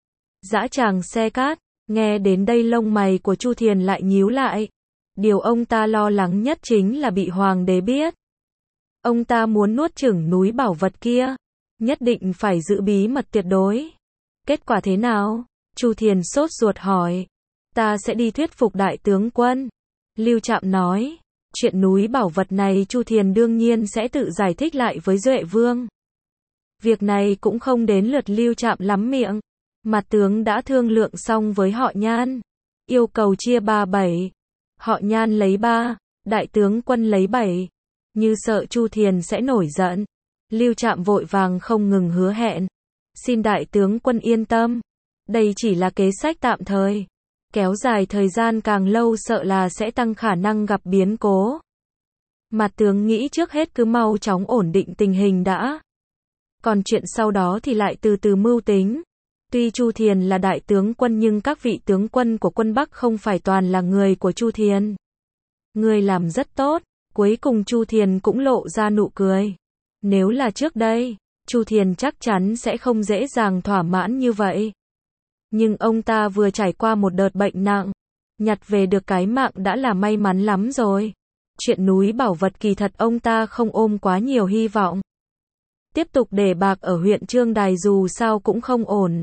Dã tràng xe cát. Nghe đến đây lông mày của Chu Thiền lại nhíu lại. Điều ông ta lo lắng nhất chính là bị hoàng đế biết. Ông ta muốn nuốt chửng núi bảo vật kia. Nhất định phải giữ bí mật tuyệt đối. Kết quả thế nào? Chu Thiền sốt ruột hỏi. Ta sẽ đi thuyết phục đại tướng quân. Lưu Trạm nói. Chuyện núi bảo vật này Chu Thiền đương nhiên sẽ tự giải thích lại với Duệ Vương. Việc này cũng không đến lượt Lưu Trạm lắm miệng. Mặt tướng đã thương lượng xong với họ Nhan. Yêu cầu chia 3/7. Họ Nhan lấy 3, đại tướng quân lấy 7. Như sợ Chu Thiền sẽ nổi giận. Lưu Trạm vội vàng không ngừng hứa hẹn. Xin đại tướng quân yên tâm. Đây chỉ là kế sách tạm thời. Kéo dài thời gian càng lâu sợ là sẽ tăng khả năng gặp biến cố. Mặt tướng nghĩ trước hết cứ mau chóng ổn định tình hình đã. Còn chuyện sau đó thì lại từ từ mưu tính. Tuy Chu Thiền là đại tướng quân nhưng các vị tướng quân của quân Bắc không phải toàn là người của Chu Thiền. Người làm rất tốt. Cuối cùng Chu Thiền cũng lộ ra nụ cười. Nếu là trước đây, Chu Thiền chắc chắn sẽ không dễ dàng thỏa mãn như vậy. Nhưng ông ta vừa trải qua một đợt bệnh nặng, nhặt về được cái mạng đã là may mắn lắm rồi. Chuyện núi bảo vật kỳ thật ông ta không ôm quá nhiều hy vọng. Tiếp tục để bạc ở huyện Trương Đài dù sao cũng không ổn.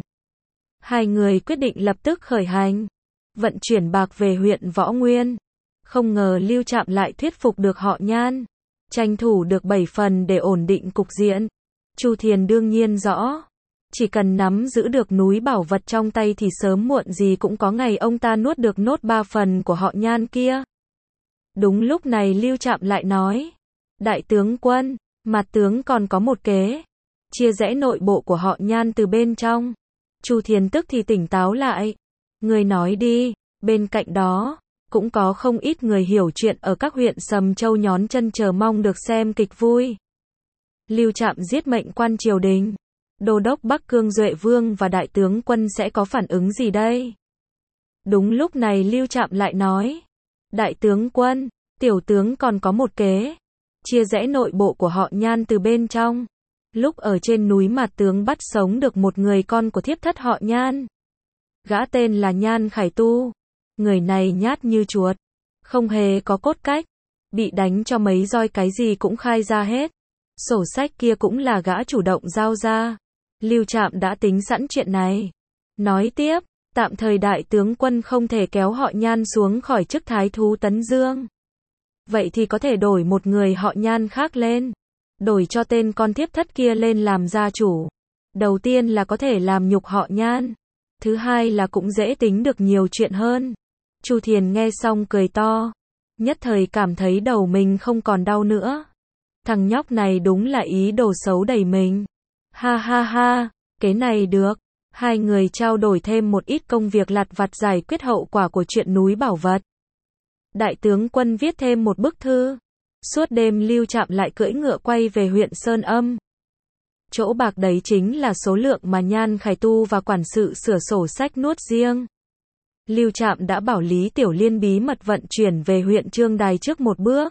Hai người quyết định lập tức khởi hành, vận chuyển bạc về huyện Võ Nguyên. Không ngờ Lưu Trạm lại thuyết phục được họ Nhan, tranh thủ được 7 phần để ổn định cục diện. Chu Thiền đương nhiên rõ, chỉ cần nắm giữ được núi bảo vật trong tay thì sớm muộn gì cũng có ngày ông ta nuốt được nốt 3 phần của họ Nhan kia. Đúng lúc này Lưu Trạm lại nói, đại tướng quân, mặt tướng còn có một kế, chia rẽ nội bộ của họ Nhan từ bên trong. Chu Thiền tức thì tỉnh táo lại, người nói đi. Bên cạnh đó, cũng có không ít người hiểu chuyện ở các huyện Sầm Châu nhón chân chờ mong được xem kịch vui. Lưu Trạm giết mệnh quan triều đình, đô đốc Bắc Cương Duệ Vương và đại tướng quân sẽ có phản ứng gì đây? Đúng lúc này Lưu Trạm lại nói, đại tướng quân, tiểu tướng còn có một kế, chia rẽ nội bộ của họ Nhan từ bên trong. Lúc ở trên núi mặt tướng bắt sống được một người con của thiếp thất họ Nhan. Gã tên là Nhan Khải Tu. Người này nhát như chuột, không hề có cốt cách, bị đánh cho mấy roi cái gì cũng khai ra hết. Sổ sách kia cũng là gã chủ động giao ra. Lưu Trạm đã tính sẵn chuyện này. Nói tiếp, tạm thời đại tướng quân không thể kéo họ Nhan xuống khỏi chức thái thú Tấn Dương. Vậy thì có thể đổi một người họ Nhan khác lên. Đổi cho tên con thiếp thất kia lên làm gia chủ. Đầu tiên là có thể làm nhục họ Nhan. Thứ hai là cũng dễ tính được nhiều chuyện hơn. Chu Thiền nghe xong cười to. Nhất thời cảm thấy đầu mình không còn đau nữa. Thằng nhóc này đúng là ý đồ xấu đầy mình. Ha ha ha, cái này được. Hai người trao đổi thêm một ít công việc lặt vặt giải quyết hậu quả của chuyện núi bảo vật. Đại tướng quân viết thêm một bức thư. Suốt đêm Lưu Trạm lại cưỡi ngựa quay về huyện Sơn Âm. Chỗ bạc đấy chính là số lượng mà Nhan Khải Tu và quản sự sửa sổ sách nuốt riêng. Lưu Trạm đã bảo Lý Tiểu Liên bí mật vận chuyển về huyện Trương Đài trước một bước.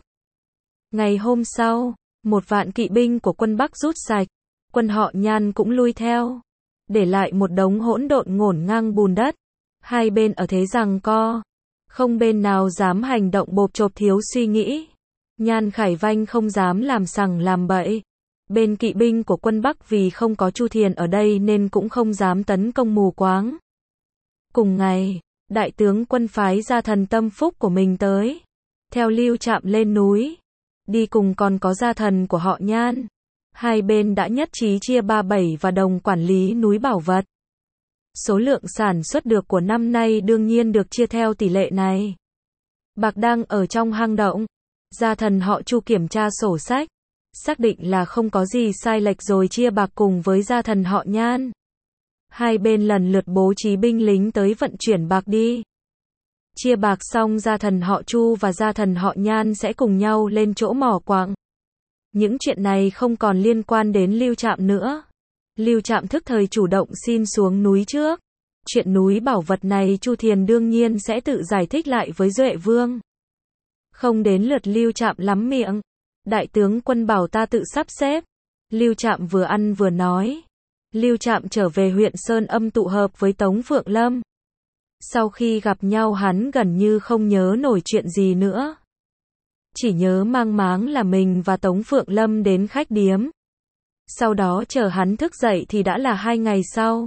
Ngày hôm sau, 1.000 kỵ binh của quân Bắc rút sạch, quân họ Nhan cũng lui theo, để lại một đống hỗn độn ngổn ngang bùn đất. Hai bên ở thế giằng co, không bên nào dám hành động bộp chộp thiếu suy nghĩ. Nhan Khải Vanh không dám làm sằng làm bậy. Bên kỵ binh của quân Bắc vì không có Chu Thiền ở đây nên cũng không dám tấn công mù quáng. Cùng ngày, đại tướng quân phái ra thần tâm phúc của mình tới, theo Lưu Trạm lên núi. Đi cùng còn có gia thần của họ Nhan. Hai bên đã nhất trí chia 37 và đồng quản lý núi bảo vật. Số lượng sản xuất được của năm nay đương nhiên được chia theo tỷ lệ này. Bạc đang ở trong hang động. Gia thần họ Chu kiểm tra sổ sách, xác định là không có gì sai lệch rồi chia bạc cùng với gia thần họ Nhan. Hai bên lần lượt bố trí binh lính tới vận chuyển bạc đi. Chia bạc xong gia thần họ Chu và gia thần họ Nhan sẽ cùng nhau lên chỗ mỏ quặng. Những chuyện này không còn liên quan đến Lưu Trạm nữa. Lưu Trạm thức thời chủ động xin xuống núi trước. Chuyện núi bảo vật này Chu Thiền đương nhiên sẽ tự giải thích lại với Duệ Vương. Không đến lượt Lưu Trạm lắm miệng. Đại tướng quân bảo ta tự sắp xếp. Lưu Trạm vừa ăn vừa nói. Lưu Trạm trở về huyện Sơn Âm tụ hợp với Tống Phượng Lâm. Sau khi gặp nhau hắn gần như không nhớ nổi chuyện gì nữa. Chỉ nhớ mang máng là mình và Tống Phượng Lâm đến khách điếm. Sau đó chờ hắn thức dậy thì đã là 2 ngày sau.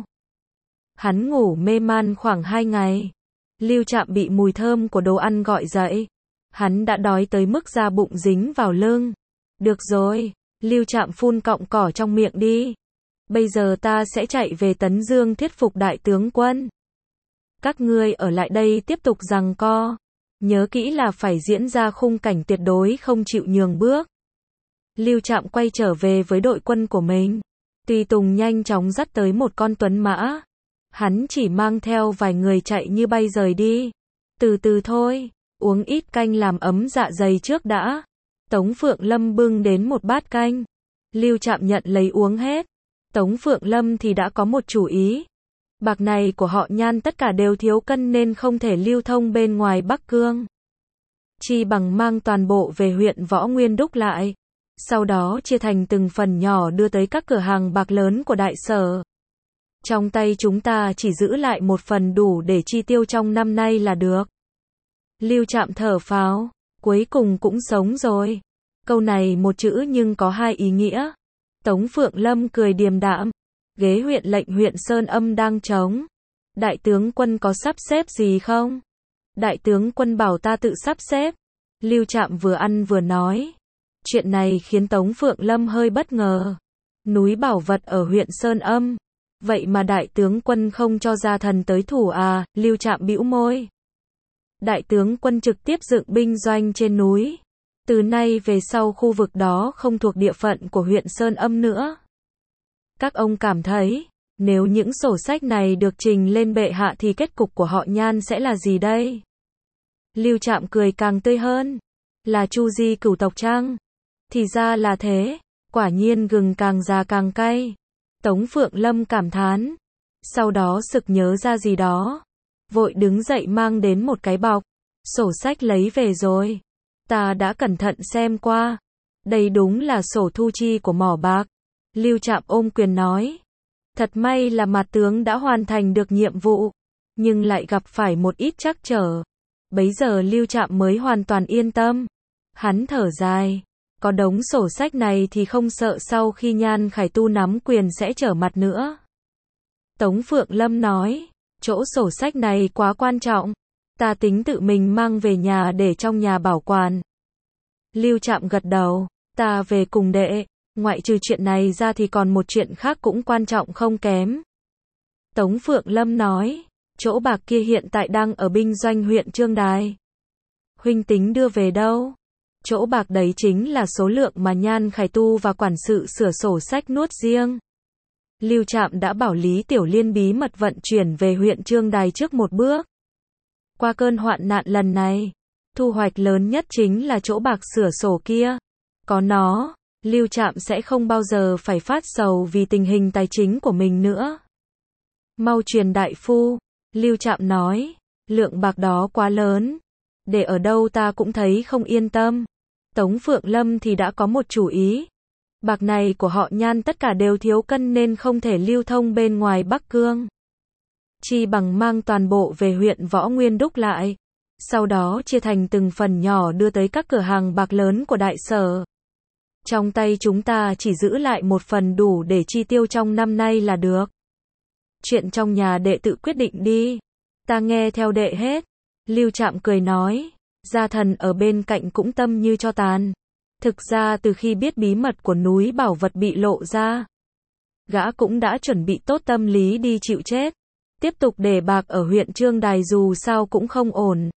Hắn ngủ mê man khoảng 2 ngày. Lưu Trạm bị mùi thơm của đồ ăn gọi dậy. Hắn đã đói tới mức da bụng dính vào lưng. Được rồi, Lưu Trạm phun cọng cỏ trong miệng đi. Bây giờ ta sẽ chạy về Tấn Dương thuyết phục đại tướng quân. Các ngươi ở lại đây tiếp tục giằng co. Nhớ kỹ là phải diễn ra khung cảnh tuyệt đối không chịu nhường bước. Lưu Trạm quay trở về với đội quân của mình. Tùy tùng nhanh chóng dắt tới một con tuấn mã. Hắn chỉ mang theo vài người chạy như bay rời đi. Từ từ thôi, uống ít canh làm ấm dạ dày trước đã. Tống Phượng Lâm bưng đến một bát canh. Lưu Trạm nhận lấy uống hết. Tống Phượng Lâm thì đã có một chủ ý. Bạc này của họ Nhan tất cả đều thiếu cân nên không thể lưu thông bên ngoài Bắc Cương. Chi bằng mang toàn bộ về huyện Võ Nguyên đúc lại. Sau đó chia thành từng phần nhỏ đưa tới các cửa hàng bạc lớn của đại sở. Trong tay chúng ta chỉ giữ lại một phần đủ để chi tiêu trong năm nay là được. Lưu Trạm thở phào, cuối cùng cũng sống rồi. Câu này một chữ nhưng có hai ý nghĩa. Tống Phượng Lâm cười điềm đạm. Ghế huyện lệnh huyện Sơn Âm đang trống. Đại tướng quân có sắp xếp gì không? Đại tướng quân bảo ta tự sắp xếp. Lưu Trạm vừa ăn vừa nói. Chuyện này khiến Tống Phượng Lâm hơi bất ngờ. Núi bảo vật ở huyện Sơn Âm. Vậy mà đại tướng quân không cho gia thần tới thủ à? Lưu Trạm bĩu môi. Đại tướng quân trực tiếp dựng binh doanh trên núi. Từ nay về sau khu vực đó không thuộc địa phận của huyện Sơn Âm nữa. Các ông cảm thấy, nếu những sổ sách này được trình lên bệ hạ thì kết cục của họ Nhan sẽ là gì đây? Lưu Trạm cười càng tươi hơn. Là chu di cửu tộc chăng? Thì ra là thế, quả nhiên gừng càng già càng cay. Tống Phượng Lâm cảm thán. Sau đó sực nhớ ra gì đó. Vội đứng dậy mang đến một cái bọc. Sổ sách lấy về rồi. Ta đã cẩn thận xem qua. Đây đúng là sổ thu chi của mỏ bạc. Lưu Trạm ôm quyền nói. Thật may là mặt tướng đã hoàn thành được nhiệm vụ. Nhưng lại gặp phải một ít trắc trở. Bấy giờ Lưu Trạm mới hoàn toàn yên tâm. Hắn thở dài. Có đống sổ sách này thì không sợ sau khi Nhan Khải Tu nắm quyền sẽ trở mặt nữa. Tống Phượng Lâm nói. Chỗ sổ sách này quá quan trọng. Ta tính tự mình mang về nhà để trong nhà bảo quản. Lưu Trạm gật đầu. Ta về cùng đệ. Ngoại trừ chuyện này ra thì còn một chuyện khác cũng quan trọng không kém. Tống Phượng Lâm nói. Chỗ bạc kia hiện tại đang ở binh doanh huyện Trương Đài. Huynh tính đưa về đâu? Chỗ bạc đấy chính là số lượng mà Nhan Khải Tu và quản sự sửa sổ sách nuốt riêng. Lưu Trạm đã bảo Lý Tiểu Liên bí mật vận chuyển về huyện Trương Đài trước một bước. Qua cơn hoạn nạn lần này, thu hoạch lớn nhất chính là chỗ bạc sửa sổ kia. Có nó, Lưu Trạm sẽ không bao giờ phải phát sầu vì tình hình tài chính của mình nữa. Mau truyền đại phu, Lưu Trạm nói, lượng bạc đó quá lớn. Để ở đâu ta cũng thấy không yên tâm. Tống Phượng Lâm thì đã có một chủ ý. Bạc này của họ Nhan tất cả đều thiếu cân nên không thể lưu thông bên ngoài Bắc Cương. Chi bằng mang toàn bộ về huyện Võ Nguyên đúc lại. Sau đó chia thành từng phần nhỏ đưa tới các cửa hàng bạc lớn của đại sở. Trong tay chúng ta chỉ giữ lại một phần đủ để chi tiêu trong năm nay là được. Chuyện trong nhà đệ tự quyết định đi. Ta nghe theo đệ hết. Lưu Trạm cười nói. Gia thần ở bên cạnh cũng tâm như cho tàn. Thực ra từ khi biết bí mật của núi bảo vật bị lộ ra, gã cũng đã chuẩn bị tốt tâm lý đi chịu chết. Tiếp tục để bạc ở huyện Trương Đài dù sao cũng không ổn.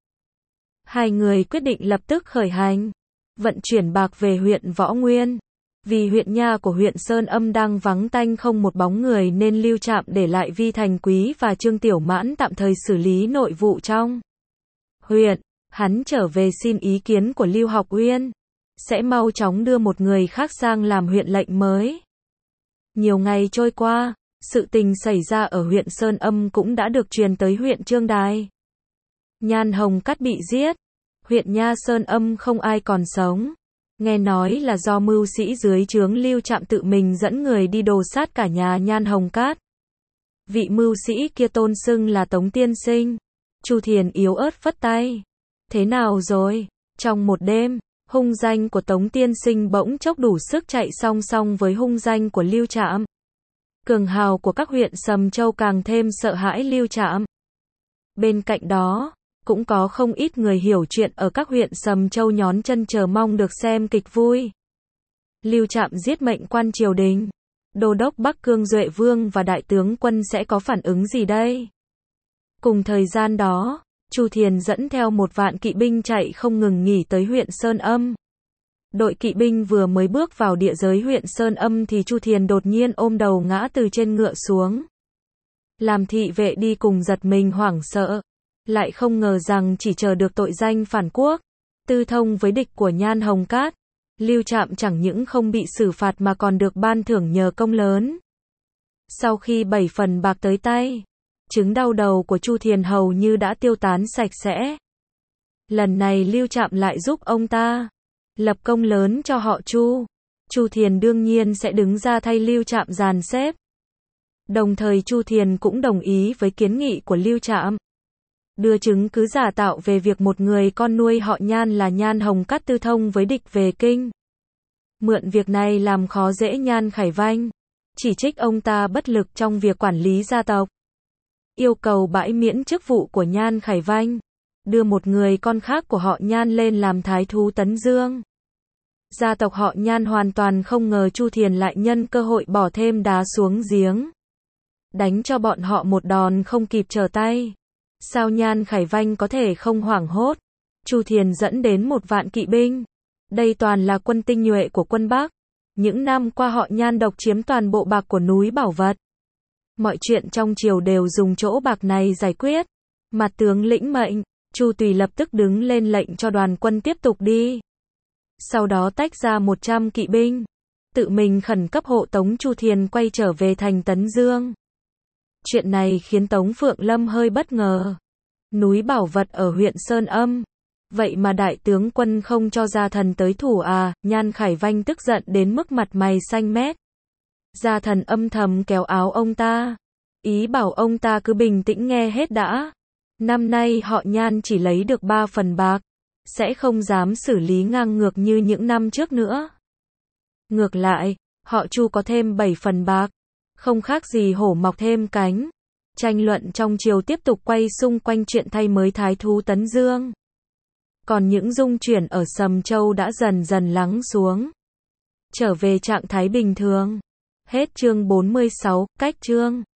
Hai người quyết định lập tức khởi hành. Vận chuyển bạc về huyện Võ Nguyên. Vì huyện nha của huyện Sơn Âm đang vắng tanh không một bóng người nên Lưu Trạm để lại Vi Thành Quý và Trương Tiểu Mãn tạm thời xử lý nội vụ trong huyện. Hắn trở về xin ý kiến của Lưu Học Uyên. Sẽ mau chóng đưa một người khác sang làm huyện lệnh mới. Nhiều ngày trôi qua, sự tình xảy ra ở huyện Sơn Âm cũng đã được truyền tới huyện Trương Đài. Nhan Hồng Cát bị giết. Huyện nha Sơn Âm không ai còn sống. Nghe nói là do mưu sĩ dưới trướng Lưu Trạm tự mình dẫn người đi đồ sát cả nhà Nhan Hồng Cát. Vị mưu sĩ kia tôn xưng là Tống Tiên Sinh. Chu Thiền yếu ớt phất tay. Thế nào rồi? Trong một đêm, hung danh của Tống Tiên Sinh bỗng chốc đủ sức chạy song song với hung danh của Lưu Trạm. Cường hào của các huyện Sầm Châu càng thêm sợ hãi Lưu Trạm. Bên cạnh đó, cũng có không ít người hiểu chuyện ở các huyện Sầm Châu nhón chân chờ mong được xem kịch vui. Lưu Trạm giết mệnh quan triều đình. Đô đốc Bắc Cương Duệ Vương và đại tướng quân sẽ có phản ứng gì đây? Cùng thời gian đó, Chu Thiền dẫn theo 1.000 kỵ binh chạy không ngừng nghỉ tới huyện Sơn Âm. Đội kỵ binh vừa mới bước vào địa giới huyện Sơn Âm thì Chu Thiền đột nhiên ôm đầu ngã từ trên ngựa xuống. Làm thị vệ đi cùng giật mình hoảng sợ. Lại không ngờ rằng chỉ chờ được tội danh phản quốc, tư thông với địch của Nhan Hồng Cát. Lưu Trạm chẳng những không bị xử phạt mà còn được ban thưởng nhờ công lớn. Sau khi 7 phần bạc tới tay, chứng đau đầu của Chu Thiền hầu như đã tiêu tán sạch sẽ. Lần này Lưu Trạm lại giúp ông ta lập công lớn cho họ Chu. Chu Thiền đương nhiên sẽ đứng ra thay Lưu Trạm dàn xếp. Đồng thời Chu Thiền cũng đồng ý với kiến nghị của Lưu Trạm. Đưa chứng cứ giả tạo về việc một người con nuôi họ Nhan là Nhan Hồng Cát tư thông với địch về kinh. mượn việc này làm khó dễ Nhan Khải Vanh, chỉ trích ông ta bất lực trong việc quản lý gia tộc, yêu cầu bãi miễn chức vụ của Nhan Khải Vanh, đưa một người con khác của họ Nhan lên làm thái thú Tấn Dương. Gia tộc họ Nhan hoàn toàn không ngờ Chu Thiền lại nhân cơ hội bỏ thêm đá xuống giếng, đánh cho bọn họ một đòn không kịp trở tay. Sao Nhan Khải Vanh có thể không hoảng hốt? Chu Thiền dẫn đến 1.000 kỵ binh. Đây toàn là quân tinh nhuệ của quân Bắc. Những năm qua họ Nhan độc chiếm toàn bộ bạc của núi Bảo Vật. Mọi chuyện trong triều đều dùng chỗ bạc này giải quyết. Mặt tướng lĩnh mệnh, Chu Tùy lập tức đứng lên lệnh cho đoàn quân tiếp tục đi. Sau đó tách ra 100 kỵ binh, tự mình khẩn cấp hộ tống Chu Thiền quay trở về thành Tấn Dương. Chuyện này khiến Tống Phượng Lâm hơi bất ngờ. Núi Bảo Vật ở huyện Sơn Âm, vậy mà đại tướng quân không cho Gia Thần tới thủ à? Nhan Khải Vanh tức giận đến mức mặt mày xanh mét. Gia Thần âm thầm kéo áo ông ta, ý bảo ông ta cứ bình tĩnh nghe hết đã. Năm nay họ Nhan chỉ lấy được 3 phần bạc, sẽ không dám xử lý ngang ngược như những năm trước nữa. Ngược lại, họ Chu có thêm 7 phần bạc, không khác gì hổ mọc thêm cánh. Tranh luận trong triều tiếp tục quay xung quanh chuyện thay mới thái thú Tấn Dương. Còn những dung chuyển ở Sầm Châu đã dần dần lắng xuống, trở về trạng thái bình thường. Hết chương 46, cách chương.